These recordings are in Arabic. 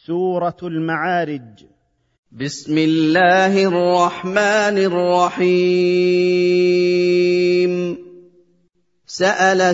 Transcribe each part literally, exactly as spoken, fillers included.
سورة المعارج. بسم الله الرحمن الرحيم. سأل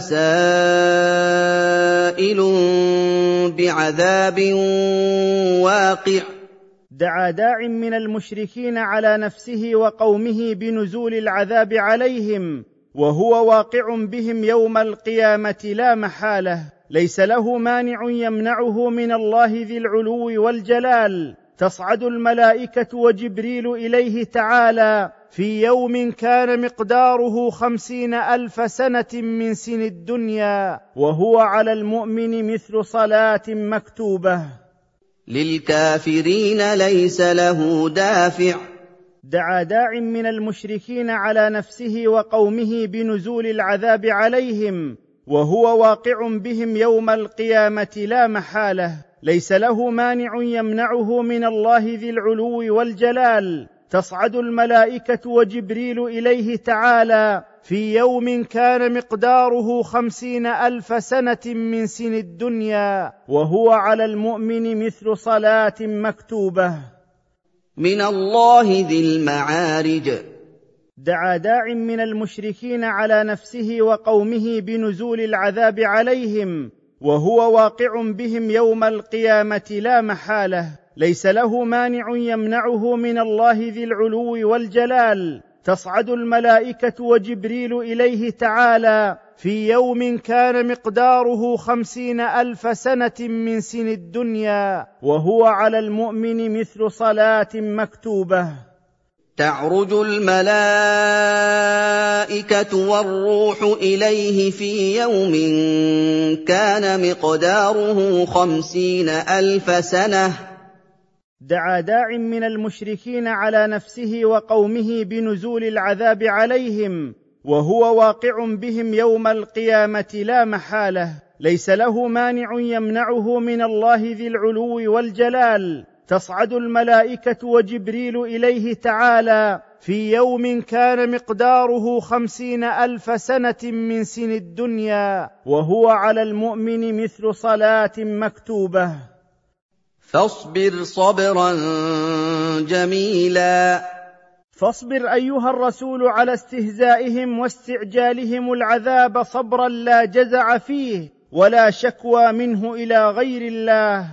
سائل بعذاب واقع. دعا داع من المشركين على نفسه وقومه بنزول العذاب عليهم، وهو واقع بهم يوم القيامة لا محالة، ليس له مانع يمنعه من الله ذي العلو والجلال. تصعد الملائكة وجبريل إليه تعالى في يوم كان مقداره خمسين ألف سنة من سن الدنيا، وهو على المؤمن مثل صلاة مكتوبة. للكافرين ليس له دافع. دعا داع من المشركين على نفسه وقومه بنزول العذاب عليهم، وهو واقع بهم يوم القيامة لا محالة، ليس له مانع يمنعه من الله ذي العلو والجلال. تصعد الملائكة وجبريل إليه تعالى في يوم كان مقداره خمسين ألف سنة من سن الدنيا، وهو على المؤمن مثل صلاة مكتوبة. من الله ذي المعارج. دعا داع من المشركين على نفسه وقومه بنزول العذاب عليهم، وهو واقع بهم يوم القيامة لا محالة، ليس له مانع يمنعه من الله ذي العلو والجلال. تصعد الملائكة وجبريل إليه تعالى في يوم كان مقداره خمسين ألف سنة من سن الدنيا، وهو على المؤمن مثل صلاة مكتوبة. تعرج الملائكة والروح إليه في يوم كان مقداره خمسين ألف سنة. دعا داع من المشركين على نفسه وقومه بنزول العذاب عليهم، وهو واقع بهم يوم القيامة لا محالة، ليس له مانع يمنعه من الله ذي العلو والجلال. تصعد الملائكة وجبريل إليه تعالى في يوم كان مقداره خمسين ألف سنة من سن الدنيا، وهو على المؤمن مثل صلاة مكتوبة. فاصبر صبرا جميلا. فاصبر أيها الرسول على استهزائهم واستعجالهم العذاب صبرا لا جزع فيه ولا شكوى منه إلى غير الله.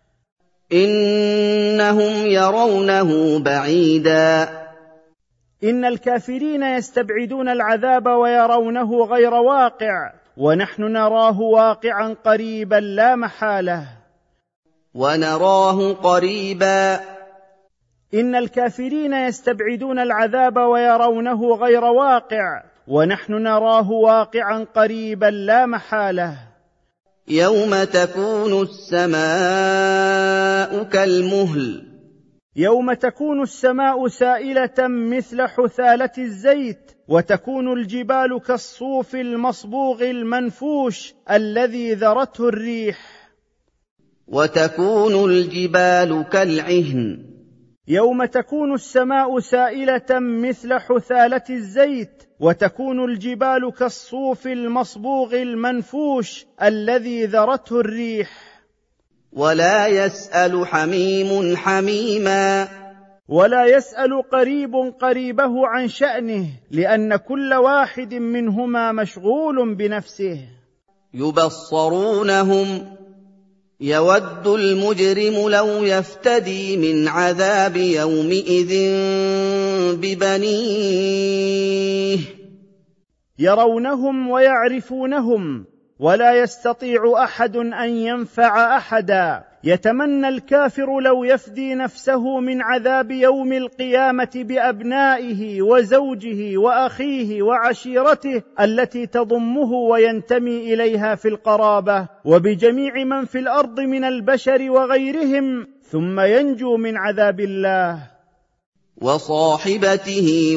إنهم يرونه بعيدا. إن الكافرين يستبعدون العذاب ويرونه غير واقع، ونحن نراه واقعا قريبا لا محالة. ونراه قريبا. إن الكافرين يستبعدون العذاب ويرونه غير واقع، ونحن نراه واقعا قريبا لا محالة. يوم تكون السماء كالمهل. يوم تكون السماء سائلة مثل حثالة الزيت، وتكون الجبال كالصوف المصبوغ المنفوش الذي ذرته الريح. وتكون الجبال كالعهن. يوم تكون السماء سائلة مثل حثالة الزيت، وتكون الجبال كالصوف المصبوغ المنفوش الذي ذرته الريح. ولا يسأل حميم حميما. ولا يسأل قريب قريبه عن شأنه، لأن كل واحد منهما مشغول بنفسه. يبصرونهم. يود المجرم لو يفتدي من عذاب يومئذ ببنيه. يرونهم ويعرفونهم، ولا يستطيع أحد أن ينفع أحدا. يتمنى الكافر لو يفدي نفسه من عذاب يوم القيامة بأبنائه وزوجه وأخيه وعشيرته التي تضمه وينتمي إليها في القرابة، وبجميع من في الأرض من البشر وغيرهم، ثم ينجو من عذاب الله. وصاحبته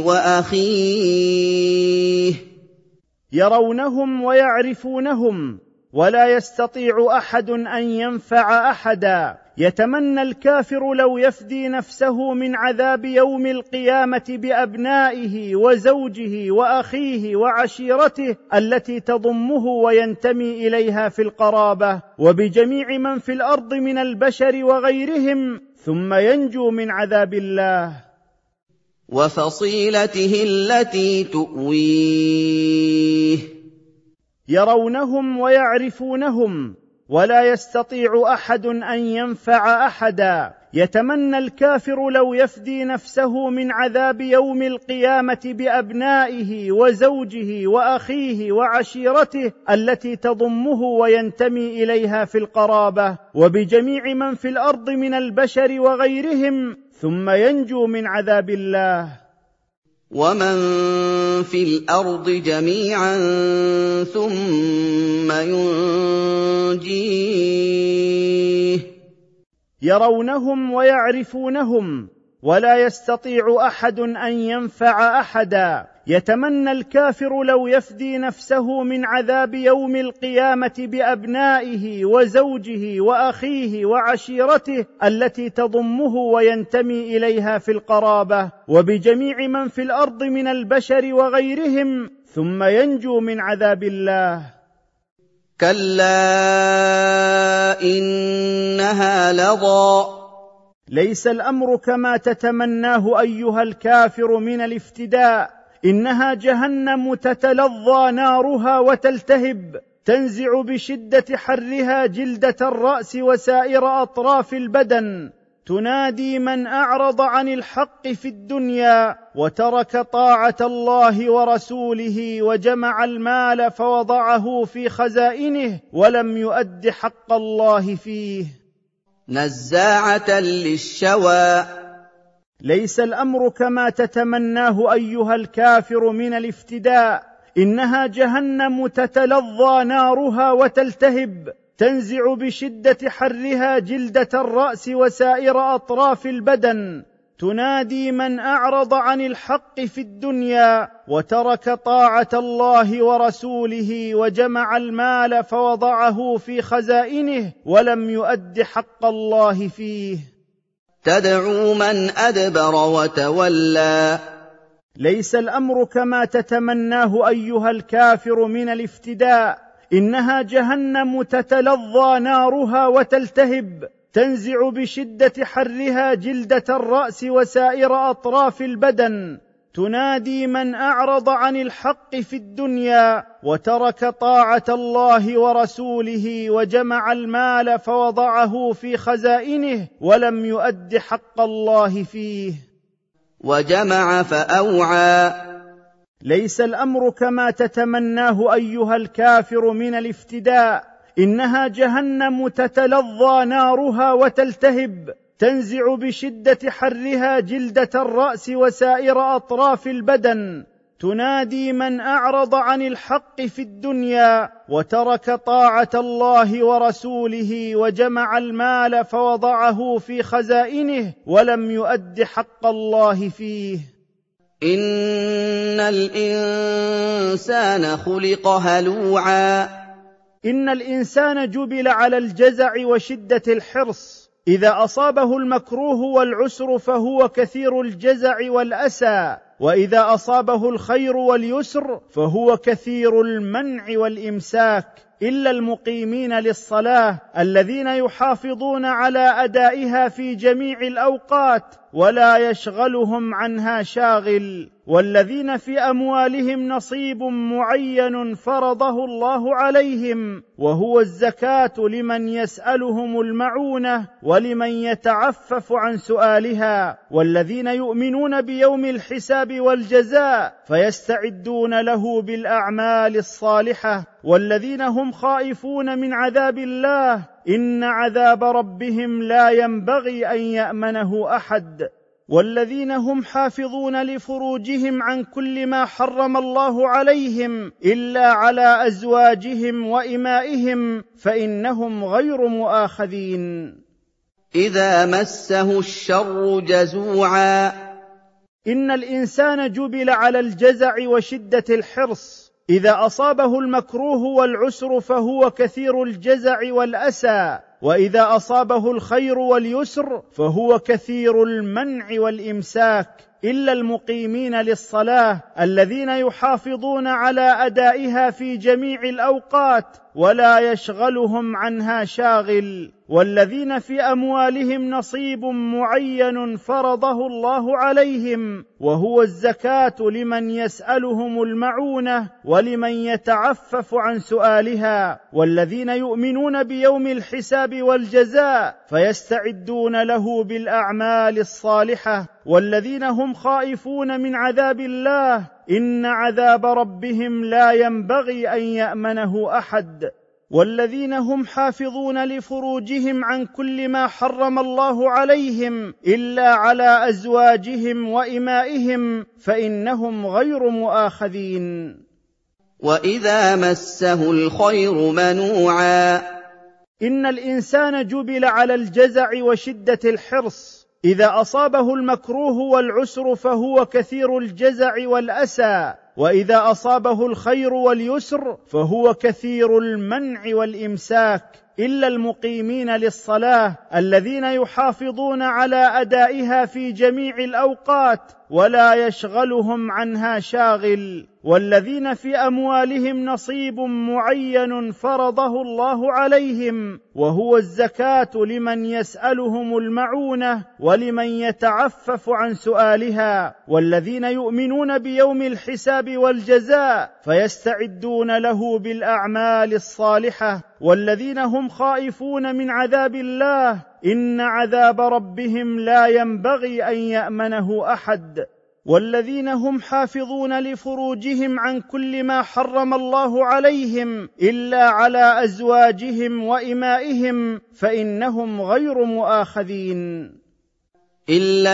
وأخيه. يرونهم ويعرفونهم، ولا يستطيع أحد أن ينفع أحدا. يتمنى الكافر لو يفدي نفسه من عذاب يوم القيامة بأبنائه وزوجه وأخيه وعشيرته التي تضمه وينتمي إليها في القرابة، وبجميع من في الأرض من البشر وغيرهم، ثم ينجو من عذاب الله. وفصيلته التي تؤويه. يرونهم ويعرفونهم ولا يستطيع أحد أن ينفع أحدا. يتمنى الكافر لو يفدي نفسه من عذاب يوم القيامة بأبنائه وزوجه وأخيه وعشيرته التي تضمه وينتمي إليها في القرابة، وبجميع من في الأرض من البشر وغيرهم، ثم ينجو من عذاب الله. ومن في الأرض جميعا ثم ينجيه. يرونهم ويعرفونهم ولا يستطيع أحد أن ينفع أحدا. يتمنى الكافر لو يفدي نفسه من عذاب يوم القيامة بأبنائه وزوجه وأخيه وعشيرته التي تضمه وينتمي إليها في القرابة، وبجميع من في الأرض من البشر وغيرهم، ثم ينجو من عذاب الله. كلا إنها لظى. ليس الأمر كما تتمناه أيها الكافر من الافتداء. إنها جهنم تتلظى نارها وتلتهب، تنزع بشدة حرها جلدة الرأس وسائر أطراف البدن، تنادي من أعرض عن الحق في الدنيا وترك طاعة الله ورسوله وجمع المال فوضعه في خزائنه ولم يؤد حق الله فيه. نزاعة للشوى. ليس الأمر كما تتمناه أيها الكافر من الافتداء. إنها جهنم تتلظى نارها وتلتهب، تنزع بشدة حرها جلدة الرأس وسائر أطراف البدن، تنادي من أعرض عن الحق في الدنيا وترك طاعة الله ورسوله وجمع المال فوضعه في خزائنه ولم يؤد حق الله فيه. تدعو من أدبر وتولى. ليس الأمر كما تتمناه أيها الكافر من الافتداء. إنها جهنم تتلظى نارها وتلتهب، تنزع بشدة حرها جلدة الرأس وسائر أطراف البدن، تنادي من أعرض عن الحق في الدنيا وترك طاعة الله ورسوله وجمع المال فوضعه في خزائنه ولم يؤد حق الله فيه. وجمع فأوعى. ليس الأمر كما تتمناه أيها الكافر من الافتداء. إنها جهنم تتلظى نارها وتلتهب، تنزع بشدة حرها جلدة الرأس وسائر أطراف البدن، تنادي من أعرض عن الحق في الدنيا وترك طاعة الله ورسوله وجمع المال فوضعه في خزائنه ولم يؤد حق الله فيه. إن الإنسان خلق هلوعا. إن الإنسان جبل على الجزع وشدة الحرص. إذا أصابه المكروه والعسر فهو كثير الجزع والأسى، وإذا أصابه الخير واليسر فهو كثير المنع والإمساك، إلا المقيمين للصلاة الذين يحافظون على أدائها في جميع الأوقات ولا يشغلهم عنها شاغل، والذين في أموالهم نصيب معين فرضه الله عليهم، وهو الزكاة لمن يسألهم المعونة ولمن يتعفف عن سؤالها، والذين يؤمنون بيوم الحساب والجزاء فيستعدون له بالأعمال الصالحة، والذين هم خائفون من عذاب الله إن عذاب ربهم لا ينبغي أن يأمنه أحد، والذين هم حافظون لفروجهم عن كل ما حرم الله عليهم إلا على أزواجهم وإمائهم فإنهم غير مؤاخذين. إذا مسه الشر جزوعا. إن الإنسان جبل على الجزع وشدة الحرص. إذا أصابه المكروه والعسر فهو كثير الجزع والأسى، وإذا أصابه الخير واليسر فهو كثير المنع والإمساك، إلا المقيمين للصلاة الذين يحافظون على أدائها في جميع الأوقات ولا يشغلهم عنها شاغل، والذين في أموالهم نصيب معين فرضه الله عليهم، وهو الزكاة لمن يسألهم المعونة ولمن يتعفف عن سؤالها، والذين يؤمنون بيوم الحساب والجزاء فيستعدون له بالأعمال الصالحة، والذين هم خائفون من عذاب الله، إن عذاب ربهم لا ينبغي أن يأمنه أحد، والذين هم حافظون لفروجهم عن كل ما حرم الله عليهم إلا على أزواجهم وإمائهم فإنهم غير مؤاخذين. وإذا مسه الخير منوعا. إن الإنسان جبل على الجزع وشدة الحرص، إذا أصابه المكروه والعسر فهو كثير الجزع والأسى، وإذا أصابه الخير واليسر فهو كثير المنع والإمساك، إلا المقيمين للصلاة الذين يحافظون على أدائها في جميع الأوقات ولا يشغلهم عنها شاغل، والذين في أموالهم نصيب معين فرضه الله عليهم، وهو الزكاة لمن يسألهم المعونة ولمن يتعفف عن سؤالها، والذين يؤمنون بيوم الحساب والجزاء فيستعدون له بالأعمال الصالحة، والذين هم خائفون من عذاب الله، إن عذاب ربهم لا ينبغي أن يأمنه أحد، والذين هم حافظون لفروجهم عن كل ما حرم الله عليهم إلا على أزواجهم وإمائهم فإنهم غير مؤاخذين. إلا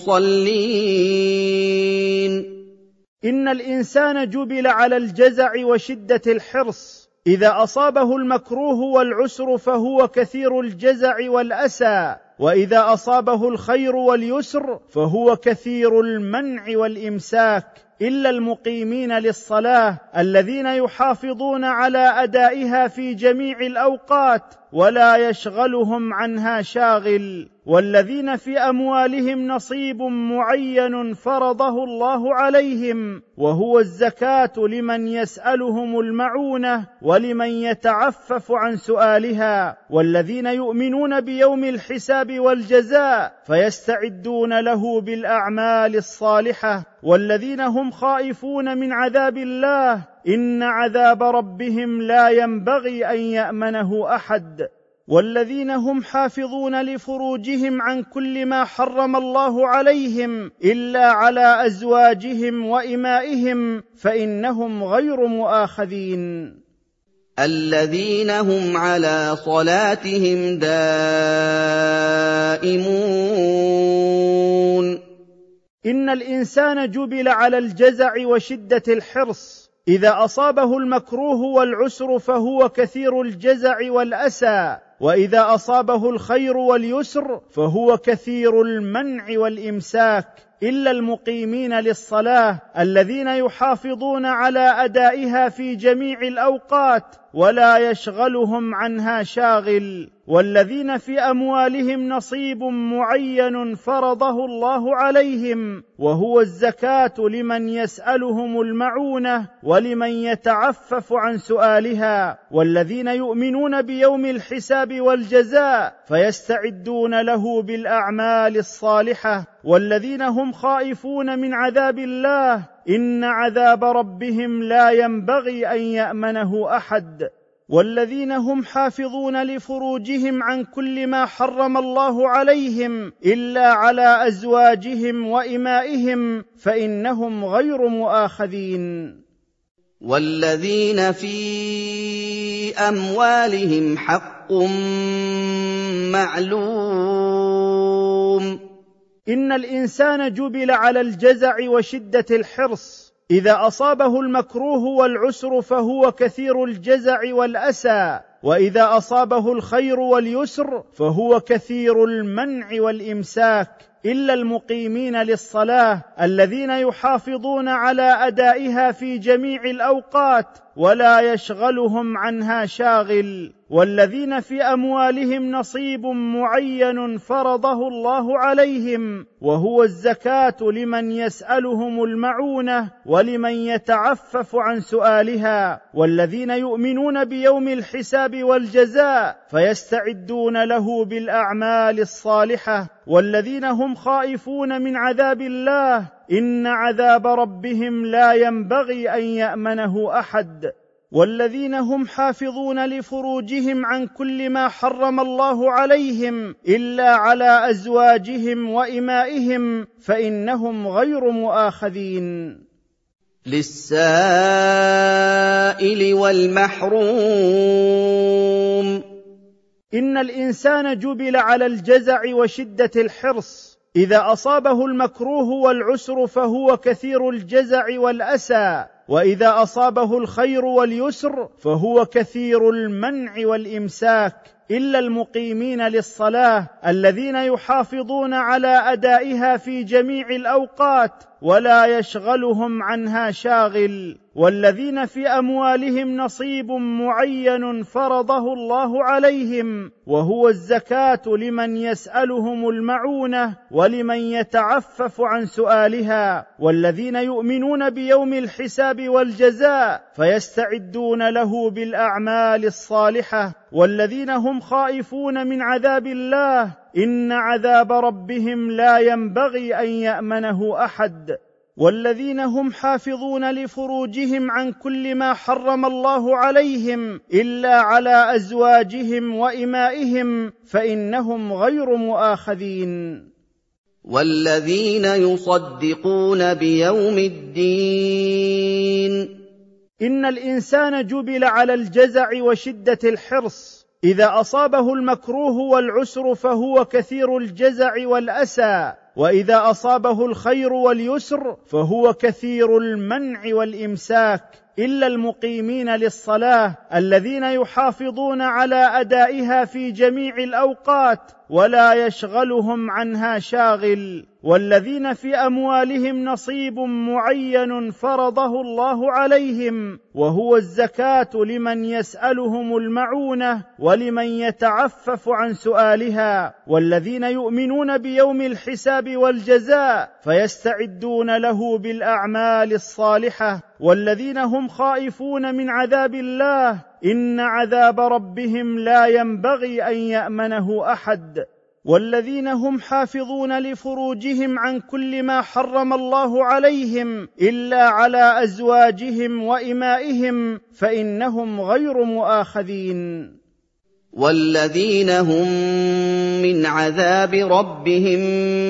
المصلين. إن الإنسان جبل على الجزع وشدة الحرص، إذا أصابه المكروه والعسر فهو كثير الجزع والأسى، وإذا أصابه الخير واليسر فهو كثير المنع والإمساك، إلا المقيمين للصلاة الذين يحافظون على أدائها في جميع الأوقات ولا يشغلهم عنها شاغل، والذين في أموالهم نصيب معين فرضه الله عليهم، وهو الزكاة لمن يسألهم المعونة ولمن يتعفف عن سؤالها، والذين يؤمنون بيوم الحساب والجزاء فيستعدون له بالأعمال الصالحة، والذين هم خائفون من عذاب الله، إن عذاب ربهم لا ينبغي أن يأمنه أحد، والذين هم حافظون لفروجهم عن كل ما حرم الله عليهم إلا على أزواجهم وإمائهم فإنهم غير مؤاخذين. الذين هم على صلاتهم دائمون. إن الإنسان جبل على الجزع وشدة الحرص، إذا أصابه المكروه والعسر فهو كثير الجزع والأسى، وإذا أصابه الخير واليسر فهو كثير المنع والإمساك، إلا المقيمين للصلاة الذين يحافظون على أدائها في جميع الأوقات ولا يشغلهم عنها شاغل، والذين في أموالهم نصيب معين فرضه الله عليهم، وهو الزكاة لمن يسألهم المعونة ولمن يتعفف عن سؤالها، والذين يؤمنون بيوم الحساب والجزاء فيستعدون له بالأعمال الصالحة، والذين هم خائفون من عذاب الله، إن عذاب ربهم لا ينبغي أن يأمنه أحد، والذين هم حافظون لفروجهم عن كل ما حرم الله عليهم إلا على أزواجهم وإمائهم فإنهم غير مؤاخذين. والذين في أموالهم حق معلوم. إن الإنسان جبل على الجزع وشدة الحرص، إذا أصابه المكروه والعسر فهو كثير الجزع والأسى، وإذا أصابه الخير واليسر فهو كثير المنع والإمساك، إلا المقيمين للصلاة الذين يحافظون على أدائها في جميع الأوقات ولا يشغلهم عنها شاغل، والذين في أموالهم نصيب معين فرضه الله عليهم، وهو الزكاة لمن يسألهم المعونة ولمن يتعفف عن سؤالها، والذين يؤمنون بيوم الحساب والجزاء فيستعدون له بالأعمال الصالحة، والذين هم خائفون من عذاب الله إن عذاب ربهم لا ينبغي أن يأمنه أحد، والذين هم حافظون لفروجهم عن كل ما حرم الله عليهم إلا على أزواجهم وإمائهم فإنهم غير مؤاخذين. للسائل والمحروم. إن الإنسان جبل على الجزع وشدة الحرص، إذا أصابه المكروه والعسر فهو كثير الجزع والأسى، وإذا أصابه الخير واليسر فهو كثير المنع والإمساك، إلا المقيمين للصلاة الذين يحافظون على أدائها في جميع الأوقات ولا يشغلهم عنها شاغل، والذين في أموالهم نصيب معين فرضه الله عليهم، وهو الزكاة لمن يسألهم المعونة ولمن يتعفف عن سؤالها، والذين يؤمنون بيوم الحساب والجزاء فيستعدون له بالأعمال الصالحة، والذين هم خائفون من عذاب الله إن عذاب ربهم لا ينبغي أن يأمنه أحد، والذين هم حافظون لفروجهم عن كل ما حرم الله عليهم إلا على أزواجهم وإمائهم فإنهم غير مؤاخذين. والذين يصدقون بيوم الدين. إن الإنسان جبل على الجزع وشدة الحرص، إذا أصابه المكروه والعسر فهو كثير الجزع والأسى، وإذا أصابه الخير واليسر فهو كثير المنع والإمساك، إلا المقيمين للصلاة الذين يحافظون على أدائها في جميع الأوقات ولا يشغلهم عنها شاغل، والذين في أموالهم نصيب معين فرضه الله عليهم، وهو الزكاة لمن يسألهم المعونة ولمن يتعفف عن سؤالها، والذين يؤمنون بيوم الحساب والجزاء فيستعدون له بالأعمال الصالحة، والذين هم خائفون من عذاب الله إن عذاب ربهم لا ينبغي أن يأمنه أحد، والذين هم حافظون لفروجهم عن كل ما حرم الله عليهم إلا على أزواجهم وإمائهم فإنهم غير مؤاخذين. والذين هم من عذاب ربهم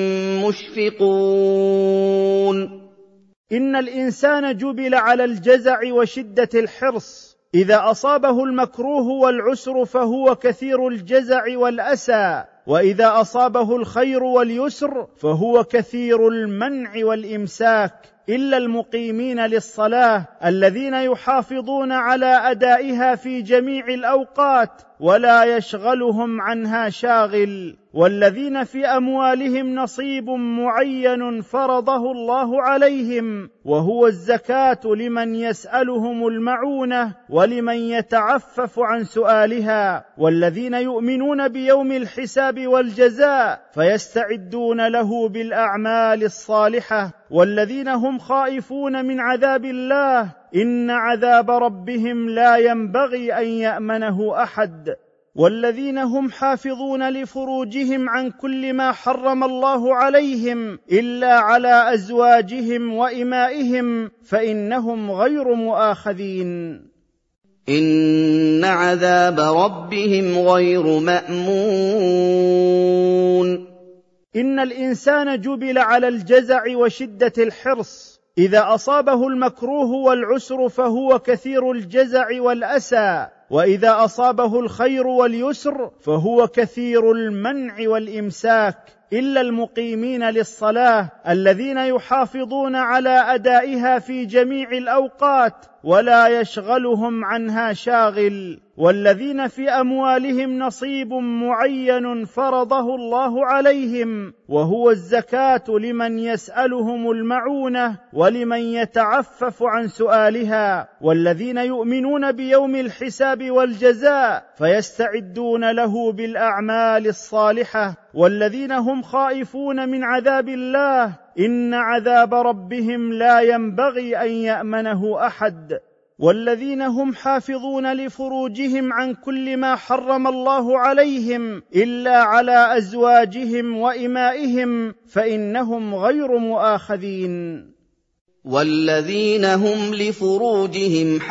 مشفقون. إن الإنسان جبل على الجزع وشدة الحرص، إذا أصابه المكروه والعسر فهو كثير الجزع والأسى، وإذا أصابه الخير واليسر فهو كثير المنع والإمساك، إلا المقيمين للصلاة الذين يحافظون على أدائها في جميع الأوقات ولا يشغلهم عنها شاغل، والذين في أموالهم نصيب معين فرضه الله عليهم، وهو الزكاة لمن يسألهم المعونة ولمن يتعفف عن سؤالها، والذين يؤمنون بيوم الحساب والجزاء فيستعدون له بالأعمال الصالحة، والذين هم خائفون من عذاب الله إن عذاب ربهم لا ينبغي أن يأمنه أحد، والذين هم حافظون لفروجهم عن كل ما حرم الله عليهم إلا على أزواجهم وإمائهم فإنهم غير مؤاخذين. إن عذاب ربهم غير مأمون. إن الإنسان جبل على الجزع وشدة الحرص، إذا أصابه المكروه والعسر فهو كثير الجزع والأسى، وإذا أصابه الخير واليسر فهو كثير المنع والإمساك، إلا المقيمين للصلاة الذين يحافظون على أدائها في جميع الأوقات ولا يشغلهم عنها شاغل، والذين في أموالهم نصيب معين فرضه الله عليهم، وهو الزكاة لمن يسألهم المعونة ولمن يتعفف عن سؤالها، والذين يؤمنون بيوم الحساب والجزاء فيستعدون له بالأعمال الصالحة، والذين هم خائفون من عذاب الله إن عذاب ربهم لا ينبغي أن يأمنه أحد، والذين هم حافظون لفروجهم عن كل ما حرم الله عليهم إلا على أزواجهم وإمائهم فإنهم غير مؤاخذين. والذين هم لفروجهم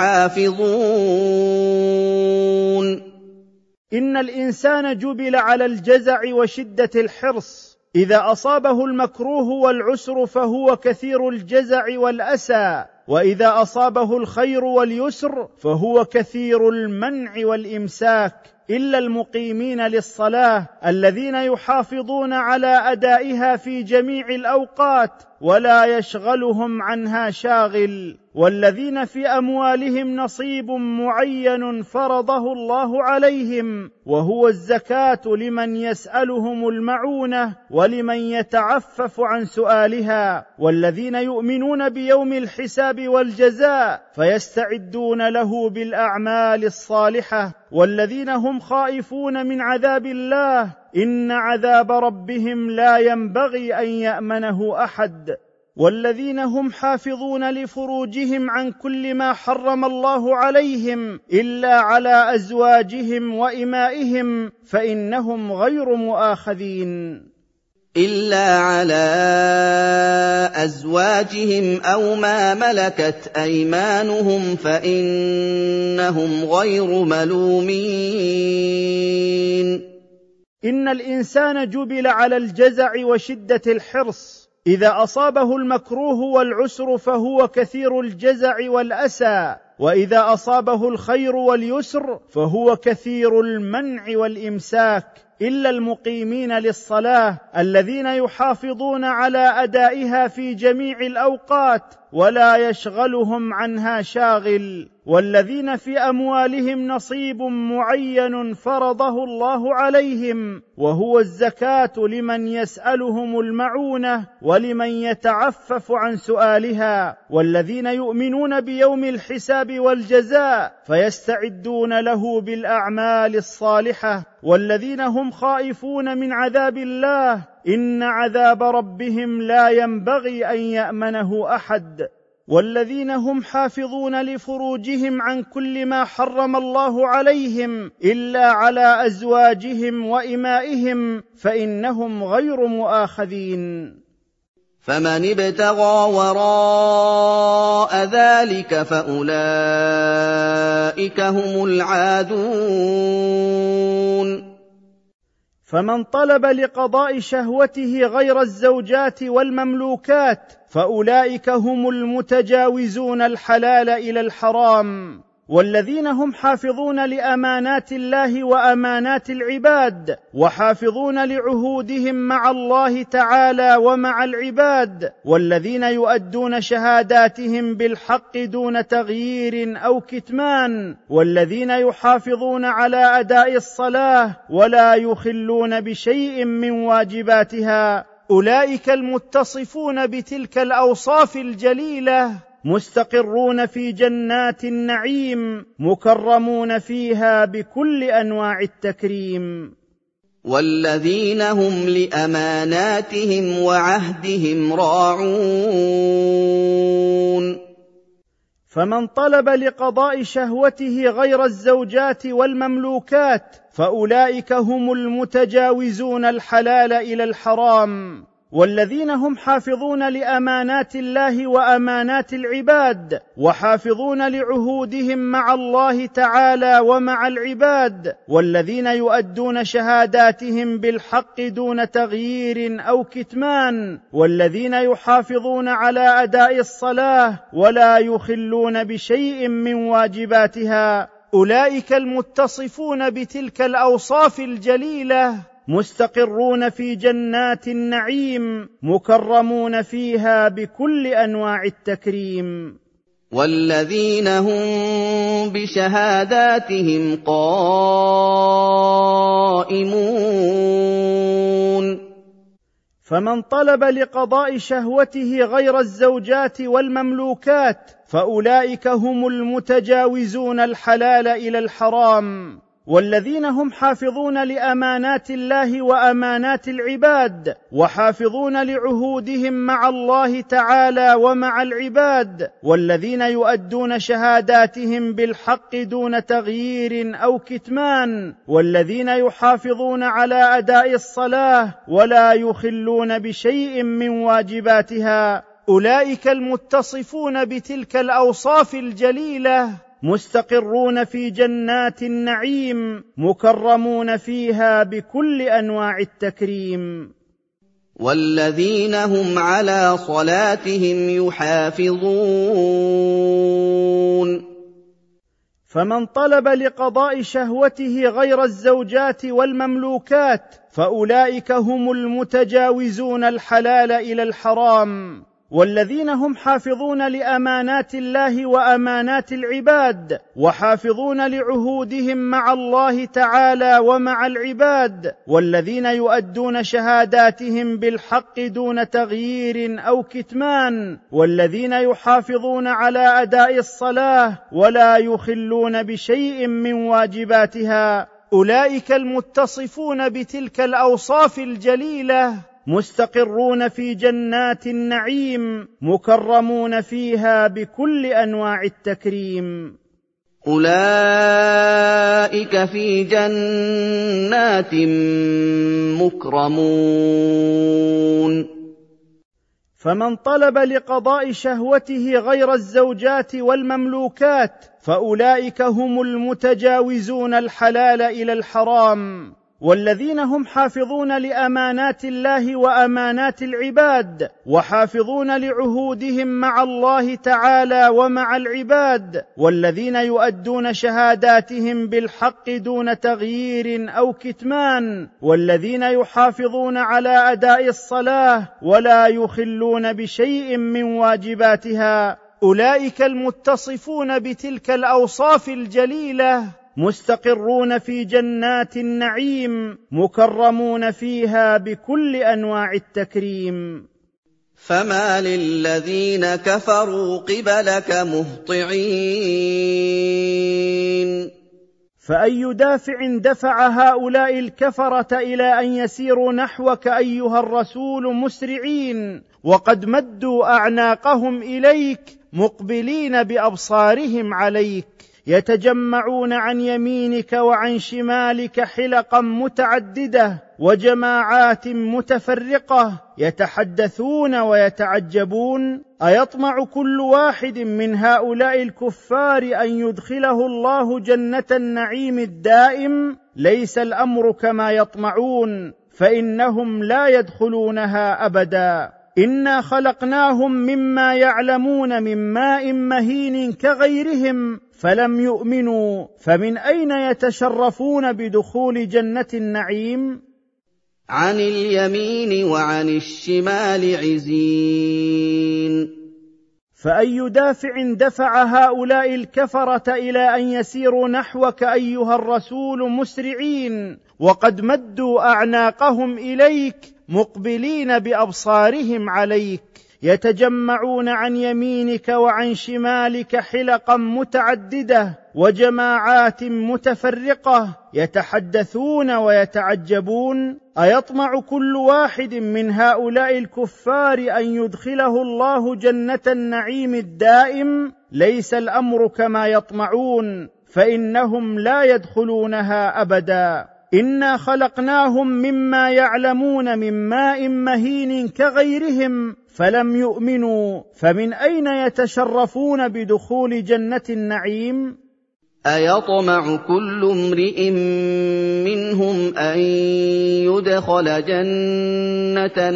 حافظون. إن الإنسان جبل على الجزع وشدة الحرص، إذا أصابه المكروه والعسر فهو كثير الجزع والأسى، وإذا أصابه الخير واليسر فهو كثير المنع والإمساك، إلا المقيمين للصلاة الذين يحافظون على أدائها في جميع الأوقات ولا يشغلهم عنها شاغل، والذين في أموالهم نصيب معين فرضه الله عليهم، وهو الزكاة لمن يسألهم المعونة ولمن يتعفف عن سؤالها، والذين يؤمنون بيوم الحساب والجزاء فيستعدون له بالأعمال الصالحة، والذين هم خائفون من عذاب الله إن عذاب ربهم لا ينبغي أن يأمنه أحد، والذين هم حافظون لفروجهم عن كل ما حرم الله عليهم إلا على أزواجهم وإمائهم فإنهم غير مؤاخذين. إلا على أزواجهم أو ما ملكت أيمانهم فإنهم غير ملومين. إن الإنسان جبل على الجزع وشدة الحرص، إذا أصابه المكروه والعسر فهو كثير الجزع والأسى، وإذا أصابه الخير واليسر فهو كثير المنع والإمساك، إلا المقيمين للصلاة الذين يحافظون على أدائها في جميع الأوقات ولا يشغلهم عنها شاغل، والذين في أموالهم نصيب معين فرضه الله عليهم، وهو الزكاة لمن يسألهم المعونة ولمن يتعفف عن سؤالها، والذين يؤمنون بيوم الحساب والجزاء فيستعدون له بالأعمال الصالحة، والذين هم خائفون من عذاب الله إن عذاب ربهم لا ينبغي أن يأمنه أحد، والذين هم حافظون لفروجهم عن كل ما حرم الله عليهم إلا على أزواجهم وإمائهم فإنهم غير مؤاخذين. فمن ابتغى وراء ذلك فأولئك هم العادون. فمن طلب لقضاء شهوته غير الزوجات والمملوكات فأولئك هم المتجاوزون الحلال إلى الحرام، والذين هم حافظون لأمانات الله وأمانات العباد، وحافظون لعهودهم مع الله تعالى ومع العباد، والذين يؤدون شهاداتهم بالحق دون تغيير أو كتمان، والذين يحافظون على أداء الصلاة ولا يخلون بشيء من واجباتها، أولئك المتصفون بتلك الأوصاف الجليلة مستقرون في جنات النعيم مكرمون فيها بكل أنواع التكريم. والذين هم لأماناتهم وعهدهم راعون. فمن طلب لقضاء شهوته غير الزوجات والمملوكات فأولئك هم المتجاوزون الحلال إلى الحرام، والذين هم حافظون لأمانات الله وأمانات العباد، وحافظون لعهودهم مع الله تعالى ومع العباد، والذين يؤدون شهاداتهم بالحق دون تغيير أو كتمان، والذين يحافظون على أداء الصلاة ولا يخلون بشيء من واجباتها، أولئك المتصفون بتلك الأوصاف الجليلة مستقرون في جنات النعيم مكرمون فيها بكل أنواع التكريم. والذين هم بشهاداتهم قائمون فمن طلب لقضاء شهوته غير الزوجات والمملوكات فأولئك هم المتجاوزون الحلال إلى الحرام، والذين هم حافظون لأمانات الله وأمانات العباد وحافظون لعهودهم مع الله تعالى ومع العباد، والذين يؤدون شهاداتهم بالحق دون تغيير أو كتمان، والذين يحافظون على أداء الصلاة ولا يخلون بشيء من واجباتها، أولئك المتصفون بتلك الأوصاف الجليلة مستقرون في جنات النعيم مكرمون فيها بكل أنواع التكريم. والذين هم على صلاتهم يحافظون فمن طلب لقضاء شهوته غير الزوجات والمملوكات فأولئك هم المتجاوزون الحلال إلى الحرام، والذين هم حافظون لأمانات الله وأمانات العباد وحافظون لعهودهم مع الله تعالى ومع العباد، والذين يؤدون شهاداتهم بالحق دون تغيير أو كتمان، والذين يحافظون على أداء الصلاة ولا يخلون بشيء من واجباتها، أولئك المتصفون بتلك الأوصاف الجليلة مستقرون في جنات النعيم مكرمون فيها بكل أنواع التكريم. أولئك في جنات مكرمون فمن طلب لقضاء شهوته غير الزوجات والمملوكات فأولئك هم المتجاوزون الحلال إلى الحرام، والذين هم حافظون لأمانات الله وأمانات العباد وحافظون لعهودهم مع الله تعالى ومع العباد، والذين يؤدون شهاداتهم بالحق دون تغيير أو كتمان، والذين يحافظون على أداء الصلاة ولا يخلون بشيء من واجباتها، أولئك المتصفون بتلك الأوصاف الجليلة مستقرون في جنات النعيم مكرمون فيها بكل أنواع التكريم. فما للذين كفروا قبلك مهطعين فأي دافع دفع هؤلاء الكفرة إلى أن يسيروا نحوك أيها الرسول مسرعين وقد مدوا أعناقهم إليك مقبلين بأبصارهم عليك، يتجمعون عن يمينك وعن شمالك حلقا متعددة وجماعات متفرقة يتحدثون ويتعجبون؟ أيطمع كل واحد من هؤلاء الكفار أن يدخله الله جنة النعيم الدائم؟ ليس الأمر كما يطمعون، فإنهم لا يدخلونها أبدا. إنا خلقناهم مما يعلمون من ماء مهين كغيرهم فلم يؤمنوا، فمن أين يتشرفون بدخول جنة النعيم؟ عن اليمين وعن الشمال عزين فأي دافع دفع هؤلاء الكفرة إلى أن يسيروا نحوك أيها الرسول مسرعين وقد مدوا أعناقهم إليك مقبلين بأبصارهم عليك، يتجمعون عن يمينك وعن شمالك حلقا متعددة وجماعات متفرقة يتحدثون ويتعجبون؟ أيطمع كل واحد من هؤلاء الكفار أن يدخله الله جنة النعيم الدائم؟ ليس الأمر كما يطمعون، فإنهم لا يدخلونها أبدا. إنا خلقناهم مما يعلمون من ماء مهين كغيرهم فلم يؤمنوا، فمن أين يتشرفون بدخول جنة النعيم؟ أيطمع كل امرئ منهم أن يدخل جنة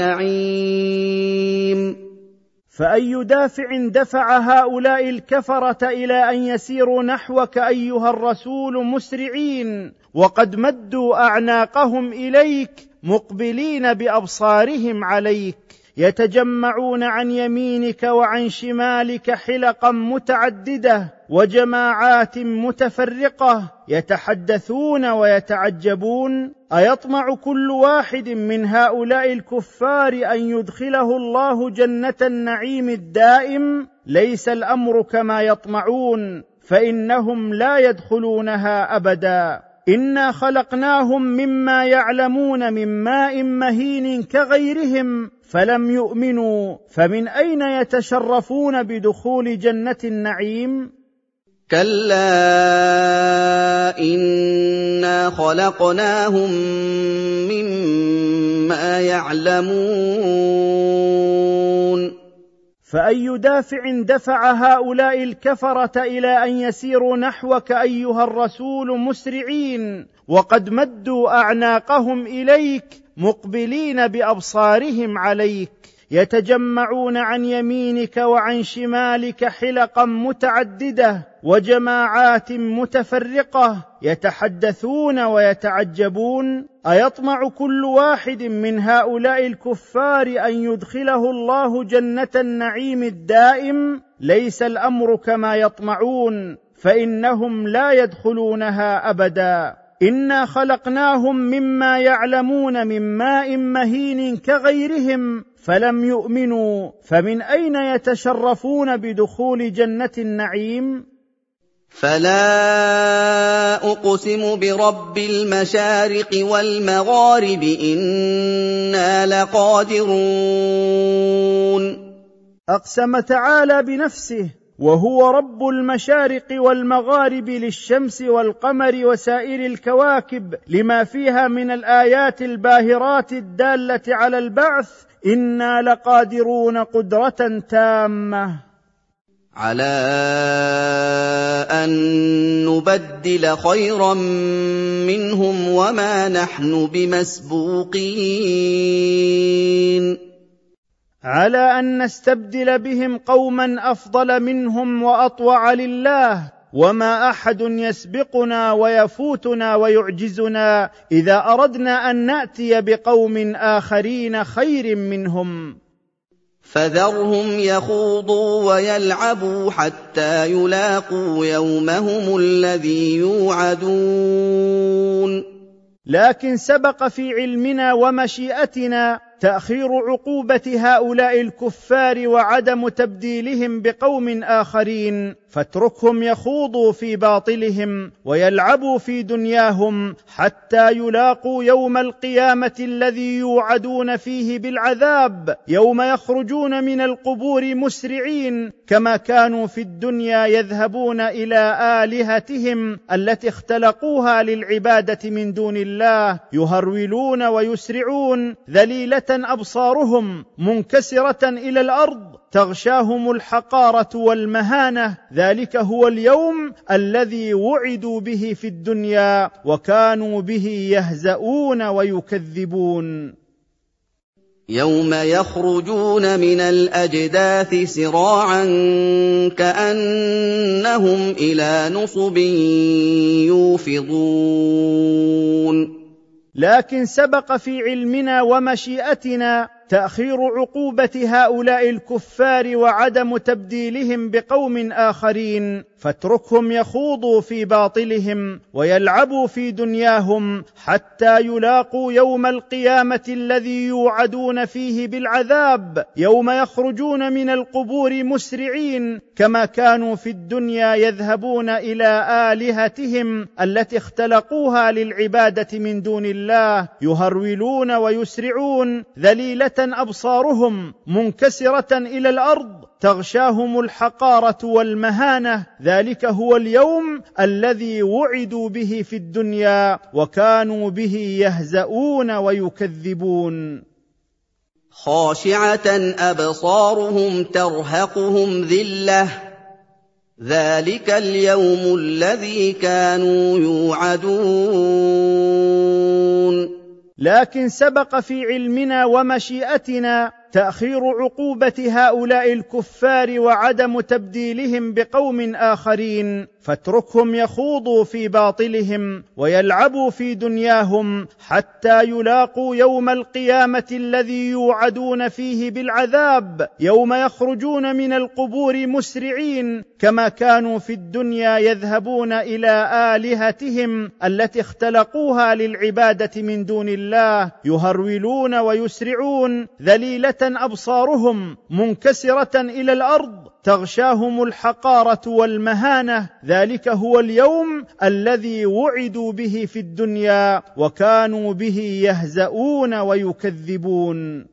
نعيم فأي دافع دفع هؤلاء الكفرة إلى أن يسيروا نحوك أيها الرسول مسرعين وقد مدوا أعناقهم إليك مقبلين بأبصارهم عليك، يتجمعون عن يمينك وعن شمالك حلقا متعددة وجماعات متفرقة، يتحدثون ويتعجبون. أيطمع كل واحد من هؤلاء الكفار أن يدخله الله جنة النعيم الدائم؟ ليس الأمر كما يطمعون، فإنهم لا يدخلونها أبدا. إنا خلقناهم مما يعلمون من ماء مهين كغيرهم فلم يؤمنوا، فمن أين يتشرفون بدخول جنة النعيم؟ كلا إنا خلقناهم مما يعلمون. فأي دافع دفع هؤلاء الكفرة إلى أن يسيروا نحوك أيها الرسول مسرعين وقد مدوا أعناقهم إليك مقبلين بأبصارهم عليك، يتجمعون عن يمينك وعن شمالك حلقا متعددة وجماعات متفرقة، يتحدثون ويتعجبون. أيطمع كل واحد من هؤلاء الكفار أن يدخله الله جنة النعيم الدائم؟ ليس الأمر كما يطمعون، فإنهم لا يدخلونها أبدا. إنا خلقناهم مما يعلمون من ماء مهين كغيرهم فلم يؤمنوا، فمن أين يتشرفون بدخول جنة النعيم؟ فلا أقسم برب المشارق والمغارب إنا لقادرون. أقسم تعالى بنفسه وهو رب المشارق والمغارب للشمس والقمر وسائر الكواكب لما فيها من الآيات الباهرات الدالة على البعث. إنا لقادرون قدرة تامة على أن نبدل خيرا منهم وما نحن بمسبوقين. على أن نستبدل بهم قوما أفضل منهم وأطوع لله، وما أحد يسبقنا ويفوتنا ويعجزنا إذا أردنا أن نأتي بقوم آخرين خير منهم. فذرهم يخوضوا ويلعبوا حتى يلاقوا يومهم الذي يوعدون. لكن سبق في علمنا ومشيئتنا تأخير عقوبة هؤلاء الكفار وعدم تبديلهم بقوم آخرين، فاتركهم يخوضوا في باطلهم ويلعبوا في دنياهم حتى يلاقوا يوم القيامة الذي يوعدون فيه بالعذاب، يوم يخرجون من القبور مسرعين كما كانوا في الدنيا يذهبون إلى آلهتهم التي اختلقوها للعبادة من دون الله، يهرولون ويسرعون ذليلة أبصارهم منكسرة إلى الأرض، تغشاهم الحقارة والمهانة. ذلك هو اليوم الذي وعدوا به في الدنيا وكانوا به يهزؤون ويكذبون. يوم يخرجون من الأجداث سراعا كأنهم إلى نصب يوفضون. لكن سبق في علمنا ومشيئتنا تأخير عقوبة هؤلاء الكفار وعدم تبديلهم بقوم آخرين، فاتركهم يخوضوا في باطلهم ويلعبوا في دنياهم حتى يلاقوا يوم القيامة الذي يوعدون فيه بالعذاب، يوم يخرجون من القبور مسرعين كما كانوا في الدنيا يذهبون إلى آلهتهم التي اختلقوها للعبادة من دون الله، يهرولون ويسرعون ذليلة أبصارهم منكسرة إلى الأرض، تغشاهم الحقارة والمهانة. ذلك هو اليوم الذي وعدوا به في الدنيا وكانوا به يهزؤون ويكذبون. خاشعة أبصارهم ترهقهم ذلة ذلك اليوم الذي كانوا يوعدون. لكن سبق في علمنا ومشيئتنا تأخير عقوبة هؤلاء الكفار وعدم تبديلهم بقوم آخرين، فاتركهم يخوضوا في باطلهم ويلعبوا في دنياهم حتى يلاقوا يوم القيامة الذي يوعدون فيه بالعذاب، يوم يخرجون من القبور مسرعين كما كانوا في الدنيا يذهبون إلى آلهتهم التي اختلقوها للعبادة من دون الله، يهرولون ويسرعون ذليلة أبصارهم منكسرة إلى الأرض، تغشاهم الحقارة والمهانة. ذلك هو اليوم الذي وعدوا به في الدنيا وكانوا به يهزؤون ويكذبون.